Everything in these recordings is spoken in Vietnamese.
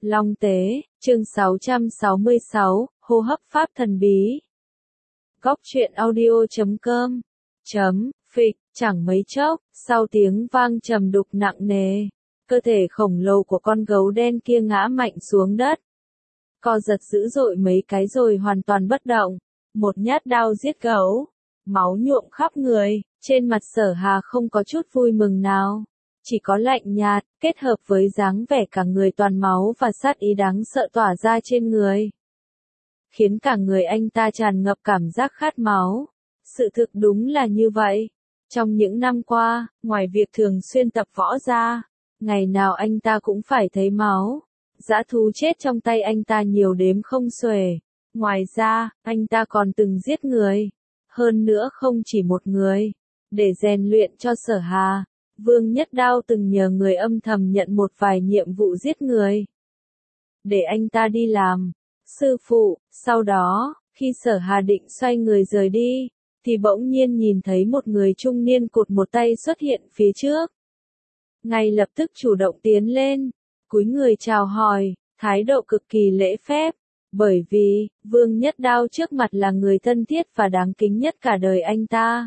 Long Tế, chương 666, hô hấp pháp thần bí. Góc truyện audio.com Phịch, chẳng mấy chốc, sau tiếng vang trầm đục nặng nề, cơ thể khổng lồ của con gấu đen kia ngã mạnh xuống đất. Co giật dữ dội mấy cái rồi hoàn toàn bất động. Một nhát đao giết gấu, máu nhuộm khắp người, trên mặt Sở Hà không có chút vui mừng nào. Chỉ có lạnh nhạt, kết hợp với dáng vẻ cả người toàn máu và sát ý đáng sợ tỏa ra trên người, khiến cả người anh ta tràn ngập cảm giác khát máu. Sự thực đúng là như vậy. Trong những năm qua, ngoài việc thường xuyên tập võ ra, ngày nào anh ta cũng phải thấy máu. Dã thú chết trong tay anh ta nhiều đếm không xuể. Ngoài ra, anh ta còn từng giết người. Hơn nữa không chỉ một người. Để rèn luyện cho Sở Hà, Vương Nhất Đao từng nhờ người âm thầm nhận một vài nhiệm vụ giết người, để anh ta đi làm. Sư phụ, sau đó, khi Sở Hà định xoay người rời đi, thì bỗng nhiên nhìn thấy một người trung niên cụt một tay xuất hiện phía trước. Ngay lập tức chủ động tiến lên, cúi người chào hỏi, thái độ cực kỳ lễ phép, bởi vì, Vương Nhất Đao trước mặt là người thân thiết và đáng kính nhất cả đời anh ta.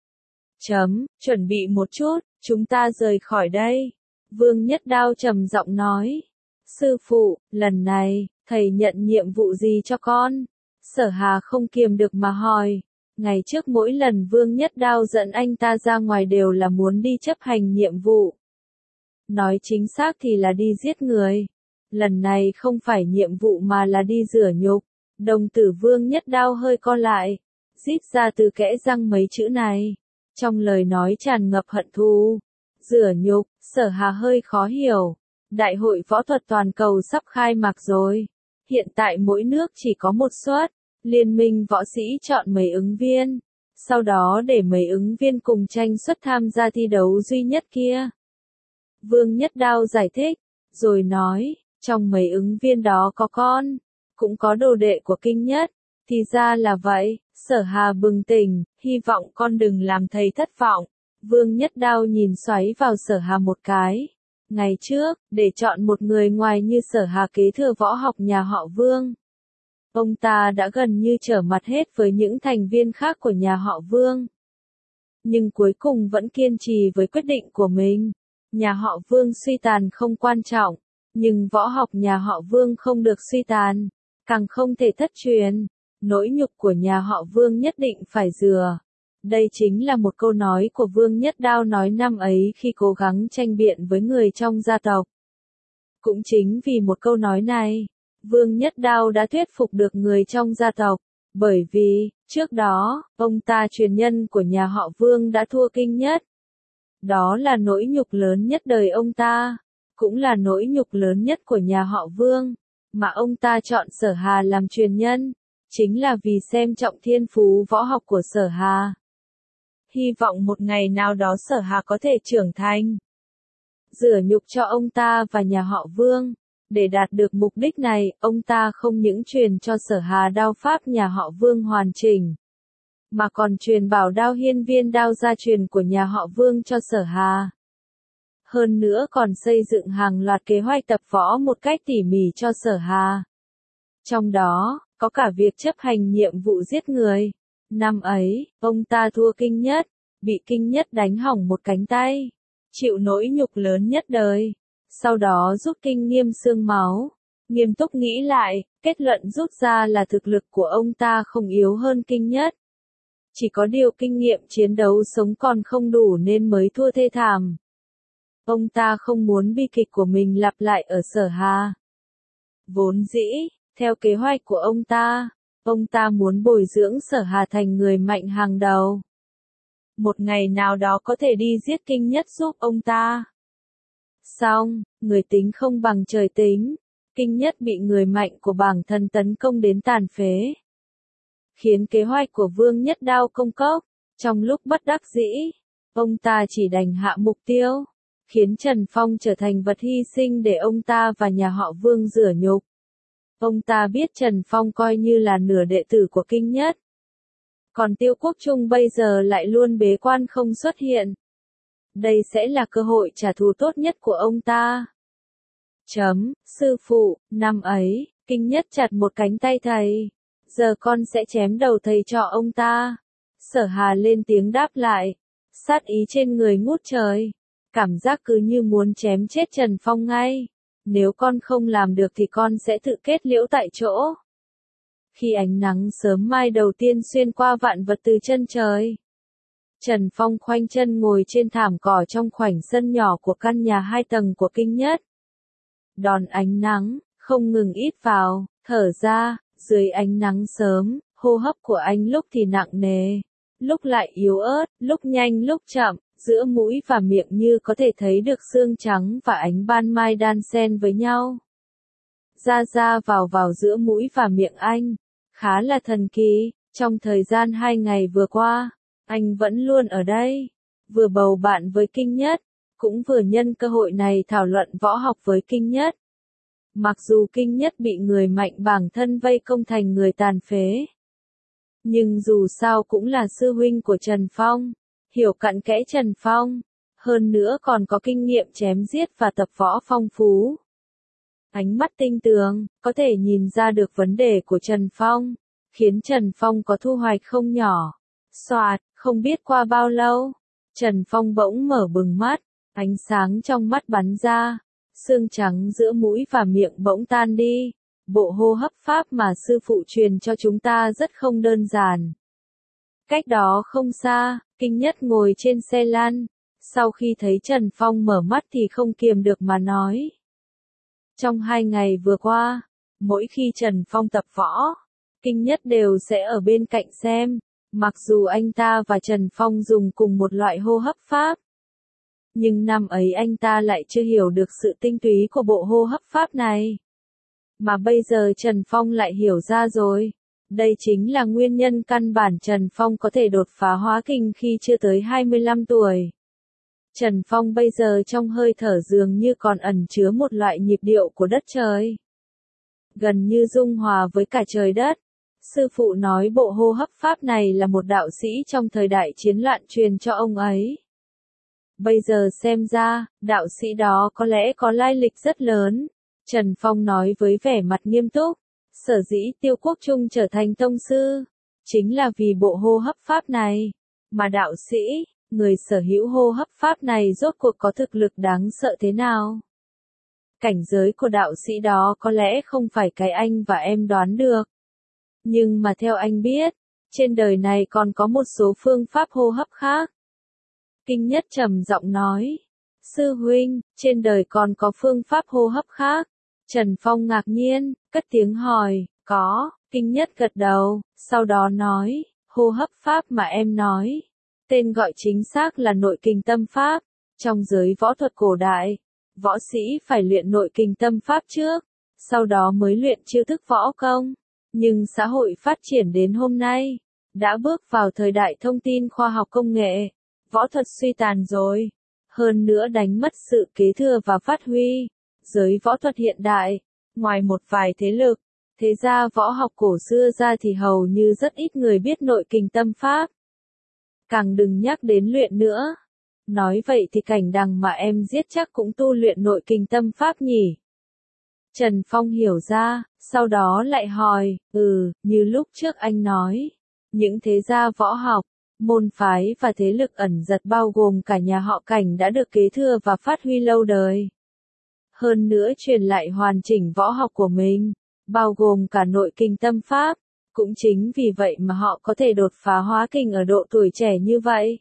Chuẩn bị một chút, chúng ta rời khỏi đây. Vương Nhất Đao trầm giọng nói. Sư phụ, lần này, thầy nhận nhiệm vụ gì cho con? Sở Hà không kiềm được mà hỏi. Ngày trước mỗi lần Vương Nhất Đao dẫn anh ta ra ngoài đều là muốn đi chấp hành nhiệm vụ. Nói chính xác thì là đi giết người. Lần này không phải nhiệm vụ mà là đi rửa nhục. Đồng tử Vương Nhất Đao hơi co lại, rít ra từ kẽ răng mấy chữ này. Trong lời nói tràn ngập hận thù. Rửa nhục, Sở Hà hơi khó hiểu. Đại hội võ thuật toàn cầu sắp khai mạc rồi. Hiện tại mỗi nước chỉ có một suất. Liên minh võ sĩ chọn mấy ứng viên. Sau đó để mấy ứng viên cùng tranh suất tham gia thi đấu duy nhất kia. Vương Nhất Đao giải thích, rồi nói, trong mấy ứng viên đó có con, cũng có đồ đệ của Kinh Nhất. Thì ra là vậy. Sở Hà bừng tỉnh, hy vọng con đừng làm thầy thất vọng. Vương Nhất Đao nhìn xoáy vào Sở Hà một cái. Ngày trước, để chọn một người ngoài như Sở Hà kế thừa võ học nhà họ Vương, ông ta đã gần như trở mặt hết với những thành viên khác của nhà họ Vương. Nhưng cuối cùng vẫn kiên trì với quyết định của mình. Nhà họ Vương suy tàn không quan trọng, nhưng võ học nhà họ Vương không được suy tàn, càng không thể thất truyền. Nỗi nhục của nhà họ Vương nhất định phải rửa. Đây chính là một câu nói của Vương Nhất Đao nói năm ấy khi cố gắng tranh biện với người trong gia tộc. Cũng chính vì một câu nói này, Vương Nhất Đao đã thuyết phục được người trong gia tộc. Bởi vì, trước đó, ông ta truyền nhân của nhà họ Vương đã thua Kinh Nhất. Đó là nỗi nhục lớn nhất đời ông ta. Cũng là nỗi nhục lớn nhất của nhà họ Vương. Mà ông ta chọn Sở Hà làm truyền nhân, chính là vì xem trọng thiên phú võ học của Sở Hà. Hy vọng một ngày nào đó Sở Hà có thể trưởng thành. Rửa nhục cho ông ta và nhà họ Vương. Để đạt được mục đích này, ông ta không những truyền cho Sở Hà đao pháp nhà họ Vương hoàn chỉnh, mà còn truyền bảo đao hiên viên đao gia truyền của nhà họ Vương cho Sở Hà. Hơn nữa còn xây dựng hàng loạt kế hoạch tập võ một cách tỉ mỉ cho Sở Hà. Trong đó, có cả việc chấp hành nhiệm vụ giết người. Năm ấy, ông ta thua Kinh Nhất, bị Kinh Nhất đánh hỏng một cánh tay, chịu nỗi nhục lớn nhất đời. Sau đó rút kinh nghiệm xương máu, nghiêm túc nghĩ lại, kết luận rút ra là thực lực của ông ta không yếu hơn Kinh Nhất. Chỉ có điều kinh nghiệm chiến đấu sống còn không đủ nên mới thua thê thảm. Ông ta không muốn bi kịch của mình lặp lại ở Sở Hà. Vốn dĩ, theo kế hoạch của ông ta muốn bồi dưỡng Sở Hà thành người mạnh hàng đầu. Một ngày nào đó có thể đi giết Kinh Nhất giúp ông ta. Xong, người tính không bằng trời tính. Kinh Nhất bị người mạnh của bảng thần tấn công đến tàn phế, khiến kế hoạch của Vương Nhất Đao công cốc. Trong lúc bất đắc dĩ, ông ta chỉ đành hạ mục tiêu, khiến Trần Phong trở thành vật hy sinh để ông ta và nhà họ Vương rửa nhục. Ông ta biết Trần Phong coi như là nửa đệ tử của Kinh Nhất. Còn Tiêu Quốc Trung bây giờ lại luôn bế quan không xuất hiện. Đây sẽ là cơ hội trả thù tốt nhất của ông ta. Sư phụ, năm ấy, Kinh Nhất chặt một cánh tay thầy. Giờ con sẽ chém đầu thầy cho ông ta. Sở Hà lên tiếng đáp lại. Sát ý trên người ngút trời. Cảm giác cứ như muốn chém chết Trần Phong ngay. Nếu con không làm được thì con sẽ tự kết liễu tại chỗ. Khi ánh nắng sớm mai đầu tiên xuyên qua vạn vật từ chân trời. Trần Phong khoanh chân ngồi trên thảm cỏ trong khoảnh sân nhỏ của căn nhà 2 tầng của Kinh Nhất. Đón ánh nắng, không ngừng ít vào, thở ra, dưới ánh nắng sớm, hô hấp của anh lúc thì nặng nề, lúc lại yếu ớt, lúc nhanh lúc chậm, giữa mũi và miệng như có thể thấy được xương trắng và ánh ban mai đan xen với nhau. Ra vào giữa mũi và miệng anh, khá là thần kỳ, trong thời gian 2 ngày vừa qua, anh vẫn luôn ở đây, vừa bầu bạn với Kinh Nhất, cũng vừa nhân cơ hội này thảo luận võ học với Kinh Nhất. Mặc dù Kinh Nhất bị người mạnh bàng thân vây công thành người tàn phế, nhưng dù sao cũng là sư huynh của Trần Phong, hiểu cặn kẽ Trần Phong, hơn nữa còn có kinh nghiệm chém giết và tập võ phong phú. Ánh mắt tinh tường, có thể nhìn ra được vấn đề của Trần Phong, khiến Trần Phong có thu hoạch không nhỏ. Soạt, không biết qua bao lâu, Trần Phong bỗng mở bừng mắt, ánh sáng trong mắt bắn ra, xương trắng giữa mũi và miệng bỗng tan đi. Bộ hô hấp pháp mà sư phụ truyền cho chúng ta rất không đơn giản. Cách đó không xa, Kinh Nhất ngồi trên xe lăn, sau khi thấy Trần Phong mở mắt thì không kiềm được mà nói. Trong 2 ngày vừa qua, mỗi khi Trần Phong tập võ, Kinh Nhất đều sẽ ở bên cạnh xem, mặc dù anh ta và Trần Phong dùng cùng một loại hô hấp pháp. Nhưng năm ấy anh ta lại chưa hiểu được sự tinh túy của bộ hô hấp pháp này. Mà bây giờ Trần Phong lại hiểu ra rồi. Đây chính là nguyên nhân căn bản Trần Phong có thể đột phá hóa kinh khi chưa tới 25 tuổi. Trần Phong bây giờ trong hơi thở dường như còn ẩn chứa một loại nhịp điệu của đất trời. Gần như dung hòa với cả trời đất. Sư phụ nói bộ hô hấp pháp này là một đạo sĩ trong thời đại chiến loạn truyền cho ông ấy. Bây giờ xem ra, đạo sĩ đó có lẽ có lai lịch rất lớn. Trần Phong nói với vẻ mặt nghiêm túc, sở dĩ Tiêu Quốc Trung trở thành tông sư, chính là vì bộ hô hấp pháp này. Mà đạo sĩ, người sở hữu hô hấp pháp này rốt cuộc có thực lực đáng sợ thế nào? Cảnh giới của đạo sĩ đó có lẽ không phải cái anh và em đoán được. Nhưng mà theo anh biết, trên đời này còn có một số phương pháp hô hấp khác. Kinh Nhất trầm giọng nói, sư huynh, trên đời còn có phương pháp hô hấp khác. Trần Phong ngạc nhiên, cất tiếng hỏi, có, Kinh Nhất gật đầu, sau đó nói, hô hấp pháp mà em nói. Tên gọi chính xác là nội kình tâm pháp. Trong giới võ thuật cổ đại, võ sĩ phải luyện nội kình tâm pháp trước, sau đó mới luyện chiêu thức võ công. Nhưng xã hội phát triển đến hôm nay, đã bước vào thời đại thông tin khoa học công nghệ, võ thuật suy tàn rồi. Hơn nữa đánh mất sự kế thừa và phát huy. Giới võ thuật hiện đại, ngoài một vài thế lực, thế ra võ học cổ xưa ra thì hầu như rất ít người biết nội kình tâm pháp. Càng đừng nhắc đến luyện nữa. Nói vậy thì Cảnh Đằng mà em giết chắc cũng tu luyện nội kình tâm pháp nhỉ? Trần Phong hiểu ra, sau đó lại hỏi, như lúc trước anh nói, những thế gia võ học, môn phái và thế lực ẩn giật bao gồm cả nhà họ Cảnh đã được kế thừa và phát huy lâu đời. Hơn nữa truyền lại hoàn chỉnh võ học của mình, bao gồm cả nội kình tâm pháp, cũng chính vì vậy mà họ có thể đột phá hóa kinh ở độ tuổi trẻ như vậy.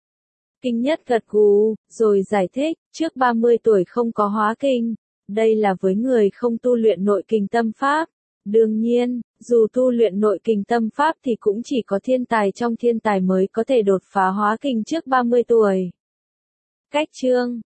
Kinh Nhất gật gù, rồi giải thích, trước 30 tuổi không có hóa kinh, đây là với người không tu luyện nội kình tâm pháp. Đương nhiên, dù tu luyện nội kình tâm pháp thì cũng chỉ có thiên tài trong thiên tài mới có thể đột phá hóa kinh trước 30 tuổi. Cách chương